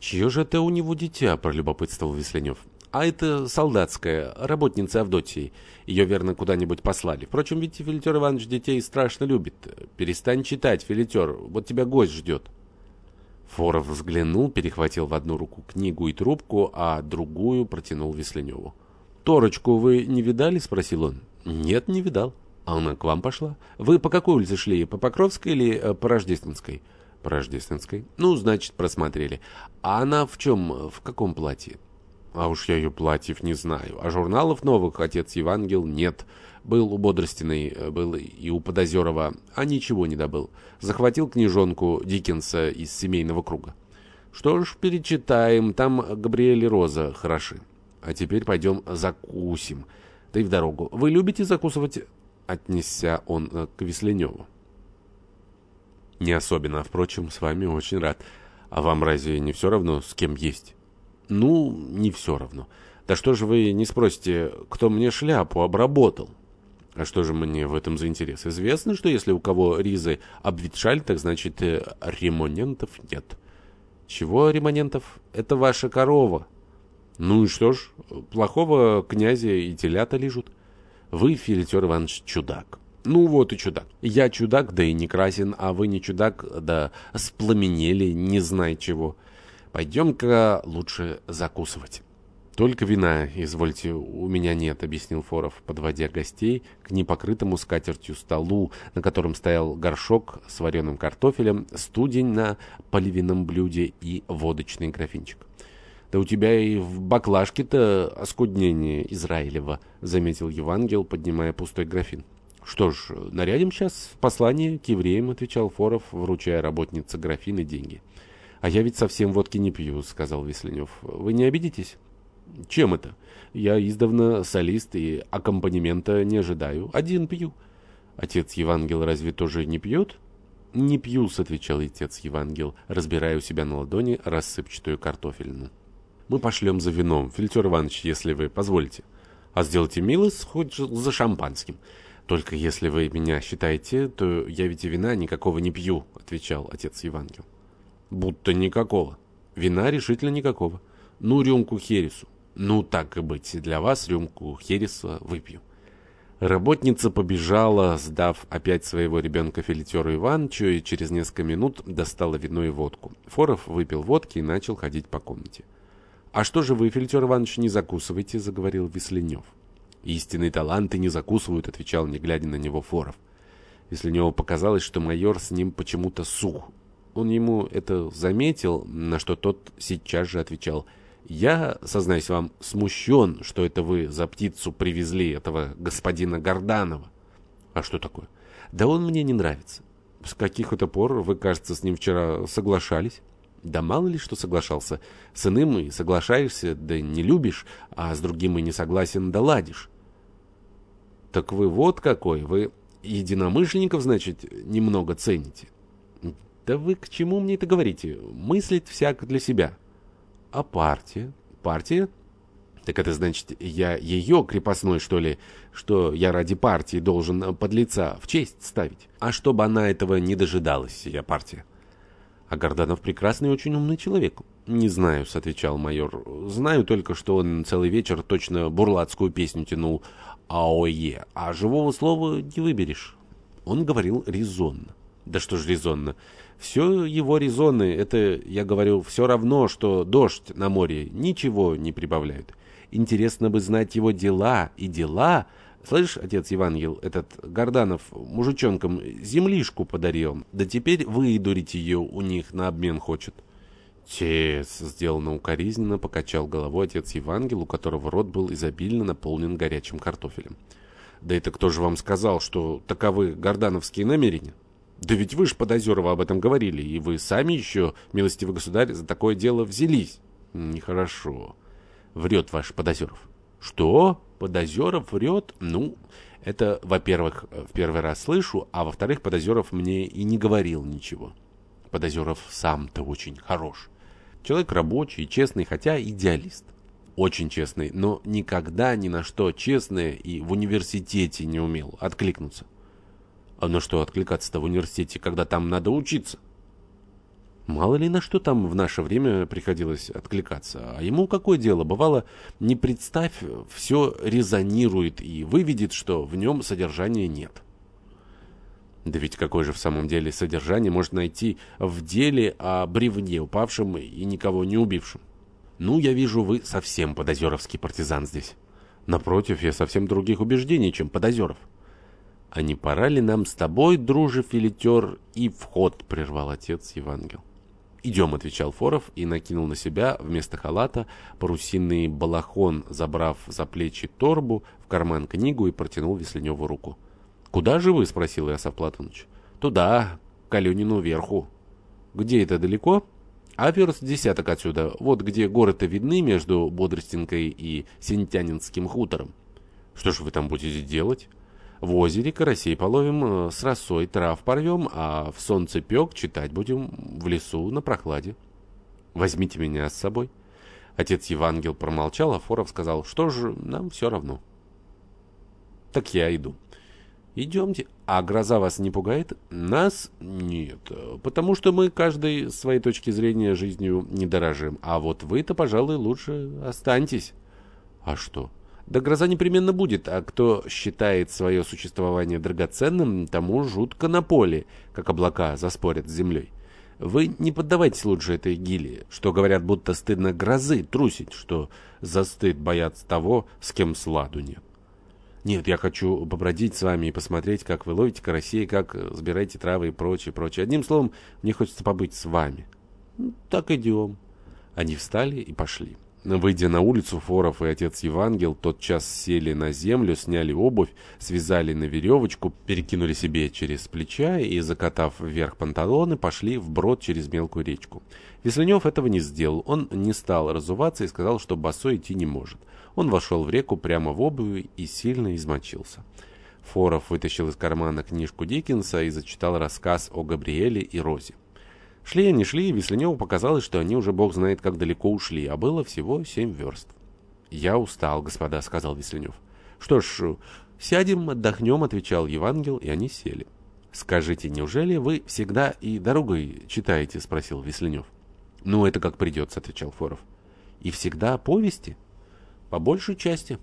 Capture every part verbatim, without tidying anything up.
«Чье же это у него дитя?» – пролюбопытствовал Весленев. «А это солдатская, работница Авдотьи. Ее, верно, куда-нибудь послали. Впрочем, ведь Филитер Иванович детей страшно любит. Перестань читать, Филитер, вот тебя гость ждет». Форов взглянул, перехватил в одну руку книгу и трубку, а другую протянул Весленеву. «Торочку вы не видали?» – спросил он. «Нет, не видал». «А она к вам пошла? Вы по какой улице шли, по Покровской или э, по Рождественской?» «По Рождественской». «Ну, значит, просмотрели. А она в чем, в каком платье?» «А уж я ее платьев не знаю. А журналов новых, отец Евангел, нет. Был у Бодростиной, был и у Подозерова, а ничего не добыл. Захватил книжонку Диккенса из семейного круга. Что ж, перечитаем, там Габриэль и Роза хороши. А теперь пойдем закусим. Да и в дорогу. Вы любите закусывать?» Отнесся он к Весленеву. «Не особенно, впрочем, с вами очень рад. А вам разве не все равно, с кем есть?» «Ну, не все равно. Да что же вы не спросите, кто мне шляпу обработал?» «А что же мне в этом за интерес? Известно, что если у кого ризы обветшали, так значит ремонентов нет». «Чего ремонентов? Это ваша корова». «Ну и что ж, плохого князя и телята лижут». «Вы, Филитер Иванович, чудак». «Ну вот и чудак. Я чудак, да и не красен, а вы не чудак, да спламенели, не знай чего. Пойдем-ка лучше закусывать». «Только вина, извольте, у меня нет», — объяснил Форов, подводя гостей к непокрытому скатертью столу, на котором стоял горшок с вареным картофелем, студень на поливинном блюде и водочный графинчик. «Да у тебя и в баклажке-то оскуднение Израилева», — заметил Евангел, поднимая пустой графин. «Что ж, нарядим сейчас в послание к евреям», — отвечал Форов, вручая работнице графин и деньги. «А я ведь совсем водки не пью», — сказал Весленев. «Вы не обидитесь?» «Чем это? Я издавна солист и аккомпанемента не ожидаю. Один пью». «Отец Евангел разве тоже не пьет?» «Не пью-с», — отвечал отец Евангел, разбирая у себя на ладони рассыпчатую картофельную. «Мы пошлем за вином, Филитер Иванович, если вы позволите. А сделайте милость хоть за шампанским. Только если вы меня считаете, то я ведь и вина никакого не пью», — отвечал отец Евангел. «Будто никакого. Вина решительно никакого. Ну, рюмку хересу. Ну, так и быть, для вас рюмку хереса выпью». Работница побежала, сдав опять своего ребенка Филитеру Ивановичу, и через несколько минут достала вино и водку. Форов выпил водки и начал ходить по комнате. «А что же вы, Филитер Иванович, не закусываете?» — заговорил Весленев. «Истинные таланты не закусывают», — отвечал, не глядя на него, Форов. Весленеву показалось, что майор с ним почему-то сух. Он ему это заметил, на что тот сейчас же отвечал: «Я, сознаюсь вам, смущен, что это вы за птицу привезли этого господина Горданова». «А что такое?» «Да он мне не нравится». «С каких это пор вы, кажется, с ним вчера соглашались?» «Да мало ли что соглашался. С иным и соглашаешься, да не любишь, а с другим и не согласен, да ладишь». «Так вы вот какой, вы единомышленников, значит, немного цените». «Да вы к чему мне это говорите? Мыслить всяк для себя». «А партия? Партия? Так это значит, я ее крепостной, что ли, что я ради партии должен подлеца в честь ставить? А чтобы она этого не дожидалась, я партия». «А Горданов прекрасный и очень умный человек». «Не знаю», — отвечал майор. «Знаю только, что он целый вечер точно бурлацкую песню тянул АОЕ, а живого слова не выберешь». Он говорил резонно. «Да что ж резонно? Все его резоны, это, я говорю, все равно, что дождь на море, ничего не прибавляют. Интересно бы знать его дела, и дела... Слышь, отец Евангел, этот Горданов мужичонкам землишку подарил, да теперь выдурить ее у них на обмен хочет». «Тец», — сделанно укоризненно покачал головой отец Евангел, у которого рот был изобильно наполнен горячим картофелем. «Да это кто же вам сказал, что таковы гордановские намерения? Да ведь вы ж Подозерова об этом говорили, и вы сами еще, милостивый государь, за такое дело взялись». «Нехорошо. Врет ваш Подозеров». «Что? Подозеров врет? Ну, это, во-первых, в первый раз слышу, а во-вторых, Подозеров мне и не говорил ничего». Подозеров сам-то очень хорош. Человек рабочий и честный, хотя идеалист. Очень честный, но никогда ни на что честное и в университете не умел откликнуться». «А на что откликаться-то в университете, когда там надо учиться?» Мало ли на что там в наше время приходилось откликаться. А ему какое дело? Бывало, не представь, все резонирует и выведет, что в нем содержания нет. Да ведь какое же в самом деле содержание можно найти в деле о бревне, упавшем и никого не убившем? Ну, я вижу, вы совсем подозеровский партизан здесь. Напротив, я совсем других убеждений, чем Подозеров. А не пора ли нам с тобой, друже филитер, и в ход, прервал отец Евангел. «Идем», — отвечал Форов и накинул на себя вместо халата парусинный балахон, забрав за плечи торбу, в карман книгу и протянул Весленеву руку. «Куда же вы?» — спросил Иосиф Платоныч. «Туда, к Аленину верху». «Где это, далеко?» «А верст десяток отсюда, вот где горы-то видны между Бодростенкой и Сентянинским хутором». «Что ж вы там будете делать?» «В озере карасей половим, с росой трав порвем, а в солнцепек читать будем в лесу на прохладе». «Возьмите меня с собой». Отец Евангел промолчал, а Форов сказал: «Что ж, нам все равно». «Так я иду». «Идемте. А гроза вас не пугает?» «Нас? Нет. Потому что мы каждой с своей точки зрения жизнью не дорожим. А вот вы-то, пожалуй, лучше останьтесь». «А что?» «Да гроза непременно будет, а кто считает свое существование драгоценным, тому жутко на поле, как облака заспорят с землей. Вы не поддавайтесь лучше этой гиле, что говорят, будто стыдно грозы трусить, что за стыд боятся того, с кем сладу нет. Нет, я хочу побродить с вами и посмотреть, как вы ловите карасей, как сбираете травы и прочее, прочее. Одним словом, мне хочется побыть с вами». «Так идем». Они встали и пошли. Выйдя на улицу, Форов и отец Евангел тотчас сели на землю, сняли обувь, связали на веревочку, перекинули себе через плеча и, закатав вверх панталоны, пошли вброд через мелкую речку. Весленев этого не сделал. Он не стал разуваться и сказал, что босой идти не может. Он вошел в реку прямо в обуви и сильно измочился. Форов вытащил из кармана книжку Диккенса и зачитал рассказ о Габриэле и Розе. Шли они, шли, и Весленеву показалось, что они уже бог знает как далеко ушли, а было всего семь верст. «Я устал, господа», — сказал Весленев. «Что ж, сядем, отдохнем», — отвечал Евангел, и они сели. «Скажите, неужели вы всегда и дорогой читаете?» — спросил Весленев. «Ну, это как придется», — отвечал Форов. «И всегда повести?» «По большей части».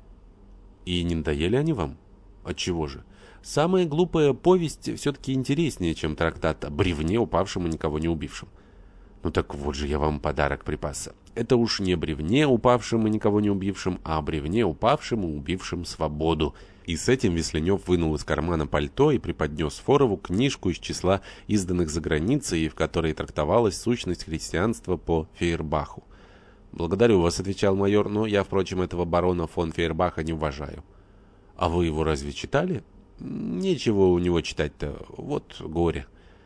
«И не надоели они вам?» «Отчего же? Самая глупая повесть все-таки интереснее, чем трактат о бревне, упавшем и никого не убившем». «Ну так вот же я вам подарок припас. Это уж не бревне, упавшем и никого не убившем, а бревне, упавшем и убившем свободу». И с этим Весленев вынул из кармана пальто и преподнес Форову книжку из числа изданных за границей, в которой трактовалась сущность христианства по Фейербаху. «Благодарю вас», — отвечал майор, — «но я, впрочем, этого барона фон Фейербаха не уважаю». «А вы его разве читали?» «Нечего у него читать-то, вот горе».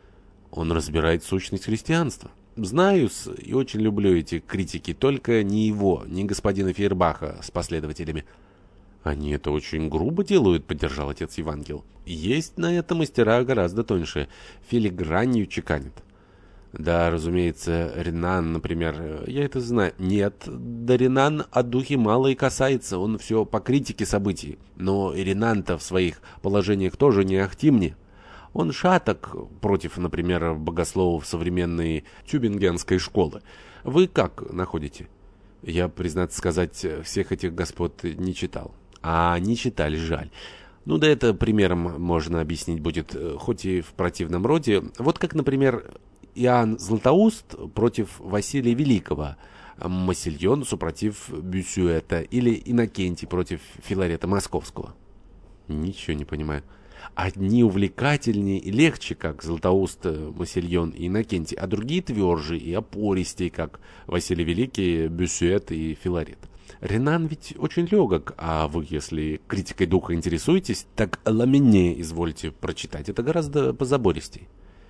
«Он разбирает сущность христианства». «Знаю-с, и очень люблю эти критики, только не его, не господина Фейербаха с последователями». «Они это очень грубо делают», — поддержал отец Евангел. «Есть на это мастера гораздо тоньше, филигранью чеканят». «Да, разумеется, Ренан, например, я это знаю». «Нет, да Ренан о духе мало и касается, он все по критике событий. Но и Ренан-то в своих положениях тоже не ахти мне. Он шаток против, например, богословов современной тюбингенской школы. Вы как находите?» «Я, признаться сказать, всех этих господ не читал». «А, не читали, жаль». «Ну да это примером можно объяснить будет, хоть и в противном роде. Вот как, например, Иоанн Златоуст против Василия Великого, Массильон супротив Бюссюэта или Иннокентий против Филарета Московского». «Ничего не понимаю». «Одни увлекательнее и легче, как Златоуст, Массильон и Иннокентий, а другие тверже и опористее, как Василий Великий, Бюссюэт и Филарет. Ренан ведь очень легок, а вы, если критикой духа интересуетесь, так Ламине извольте прочитать, это гораздо позабористей».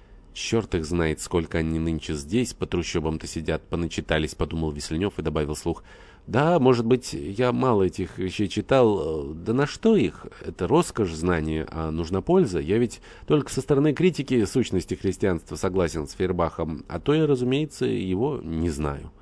«Черт их знает, сколько они нынче здесь, по трущобам-то сидят, поначитались», — подумал Весленев и добавил вслух. «Да, может быть, я мало этих вещей читал, да на что их? Это роскошь знания, а нужна польза. Я ведь только со стороны критики сущности христианства согласен с Фейербахом, а то я, разумеется, его не знаю».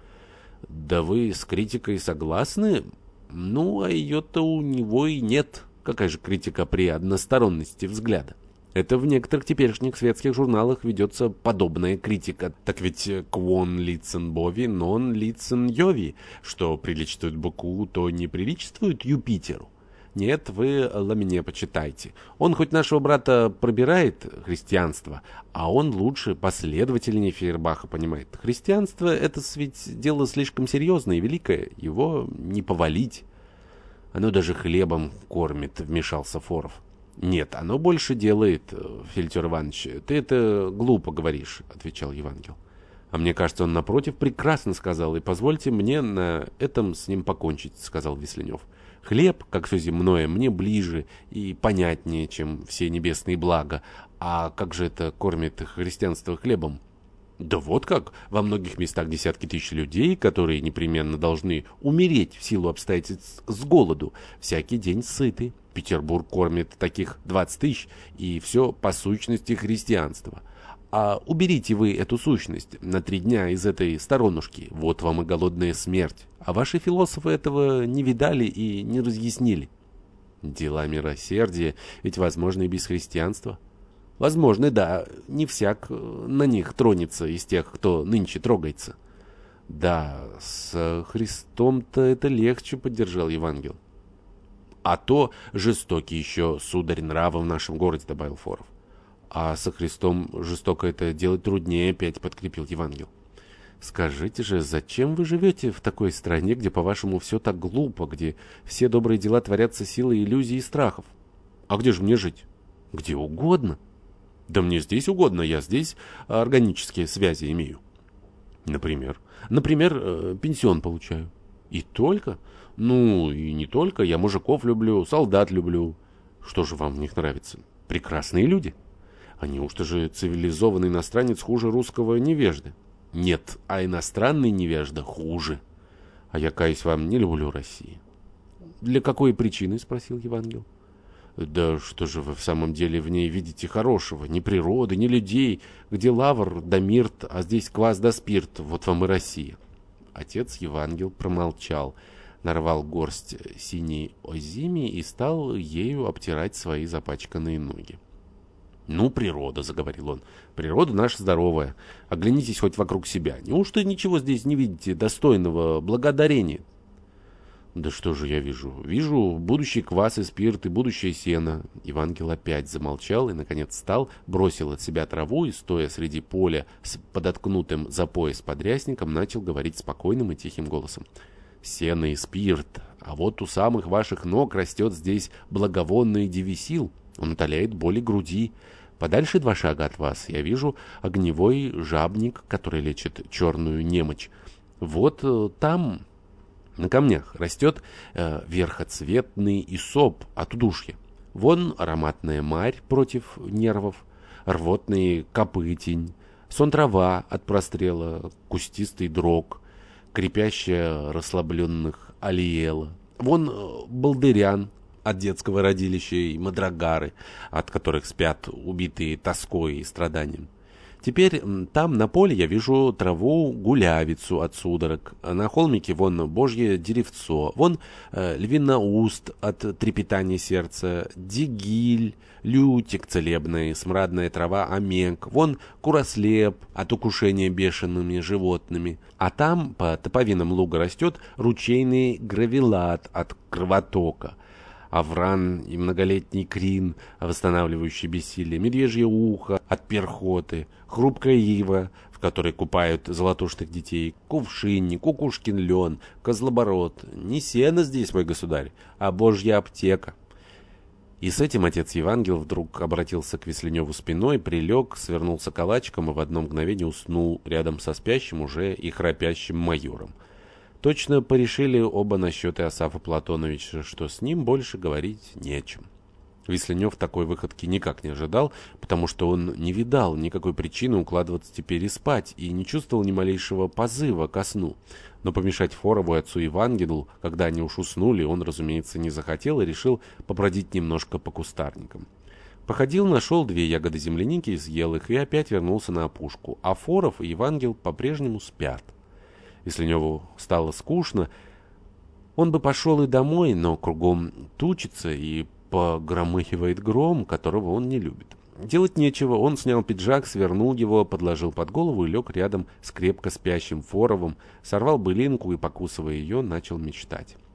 «Да вы с критикой согласны? Ну, а ее-то у него и нет. Какая же критика при односторонности взгляда?» Это в некоторых теперешних светских журналах ведется подобная критика. Так ведь «квон лицен бови, нон лицен йови», что приличествует быку, то не приличествует Юпитеру. Нет, вы Ламине почитайте. Он хоть нашего брата пробирает христианство, а он лучше, последовательнее Фейербаха понимает. Христианство — это ведь дело слишком серьезное и великое, его не повалить. Оно даже хлебом кормит, вмешался Форов. Нет, оно больше делает, Филитер Иванович. Ты это глупо говоришь, отвечал Евангел. А мне кажется, он напротив прекрасно сказал, и позвольте мне на этом с ним покончить, сказал Весленев. Хлеб, как все земное, мне ближе и понятнее, чем все небесные блага. А как же это кормит христианство хлебом? Да вот как, во многих местах десятки тысяч людей, которые непременно должны умереть в силу обстоятельств с голоду, всякий день сыты. Петербург кормит таких двадцать тысяч, и все по сущности христианства. А уберите вы эту сущность на три дня из этой сторонушки, вот вам и голодная смерть. А ваши философы этого не видали и не разъяснили. Дела милосердия ведь возможны и без христианства. Возможно, да, не всяк на них тронется из тех, кто нынче трогается. Да, с Христом-то это легче, поддержал Евангел. А то жестокий еще, сударь, нравы в нашем городе, добавил Форов. А со Христом жестоко это делать труднее, опять подкрепил Евангел. Скажите же, зачем вы живете в такой стране, где, по-вашему, все так глупо, где все добрые дела творятся силой иллюзий и страхов? А где же мне жить? Где угодно. Да мне здесь угодно, я здесь органические связи имею. Например? Например, э, пенсион получаю. И только? Ну, и не только, я мужиков люблю, солдат люблю. Что же вам в них нравится? Прекрасные люди. А неужто же цивилизованный иностранец хуже русского невежды? Нет, а иностранный невежда хуже. А я, каюсь вам, не люблю России. Для какой причины? Спросил Евангел. Да что же вы в самом деле в ней видите хорошего? Ни природы, ни людей. Где лавр да мирт, а здесь квас да спирт. Вот вам и Россия. Отец Евангел промолчал, нарвал горсть синей озими и стал ею обтирать свои запачканные ноги. «Ну, природа», — заговорил он, — «природа наша здоровая. Оглянитесь хоть вокруг себя. Неужто ничего здесь не видите достойного благодарения?» «Да что же я вижу? Вижу будущий квас и спирт, и будущее сено». Евангел опять замолчал и, наконец, встал, бросил от себя траву и, стоя среди поля с подоткнутым за пояс подрясником, начал говорить спокойным и тихим голосом. «Сено и спирт, а вот у самых ваших ног растет здесь благовонный девисил. Он утоляет боли груди. Подальше два шага от вас я вижу огневой жабник, который лечит черную немочь. Вот э, там, на камнях, растет э, верхоцветный исоп от удушья. Вон ароматная марь против нервов, рвотный копытень, сон трава от прострела, кустистый дрог, крепящая расслабленных алиела. Вон э, балдырян от детского родилища и мадрагары, от которых спят убитые тоской и страданием. Теперь там на поле я вижу траву гулявицу от судорог, а на холмике вон божье деревцо, вон э, львиноуст от трепетания сердца, дигиль, лютик целебный, смрадная трава омек, вон курослеп от укушения бешеными животными, а там по топовинам луга растет ручейный гравилат от кровотока, авран и многолетний крин, восстанавливающий бессилие, медвежье ухо от перхоты, хрупкая ива, в которой купают золотушных детей, кувшинник, кукушкин лен, козлобород. Не сено здесь, мой государь, а божья аптека. И с этим отец Евангел вдруг обратился к Весленеву спиной, прилег, свернулся калачиком и в одно мгновение уснул рядом со спящим уже и храпящим майором. Точно порешили оба насчет Иосафа Платоновича, что с ним больше говорить не о чем. Весленев такой выходки никак не ожидал, потому что он не видал никакой причины укладываться теперь и спать, и не чувствовал ни малейшего позыва ко сну. Но помешать Форову и отцу Евангелу, когда они уж уснули, он, разумеется, не захотел и решил побродить немножко по кустарникам. Походил, нашел две ягоды земляники, съел их и опять вернулся на опушку, а Форов и Евангел по-прежнему спят. Весленеву стало скучно, он бы пошел и домой, но кругом тучится и погромыхивает гром, которого он не любит. Делать нечего, он снял пиджак, свернул его, подложил под голову и лег рядом с крепко спящим Форовым, сорвал былинку и, покусывая ее, начал мечтать.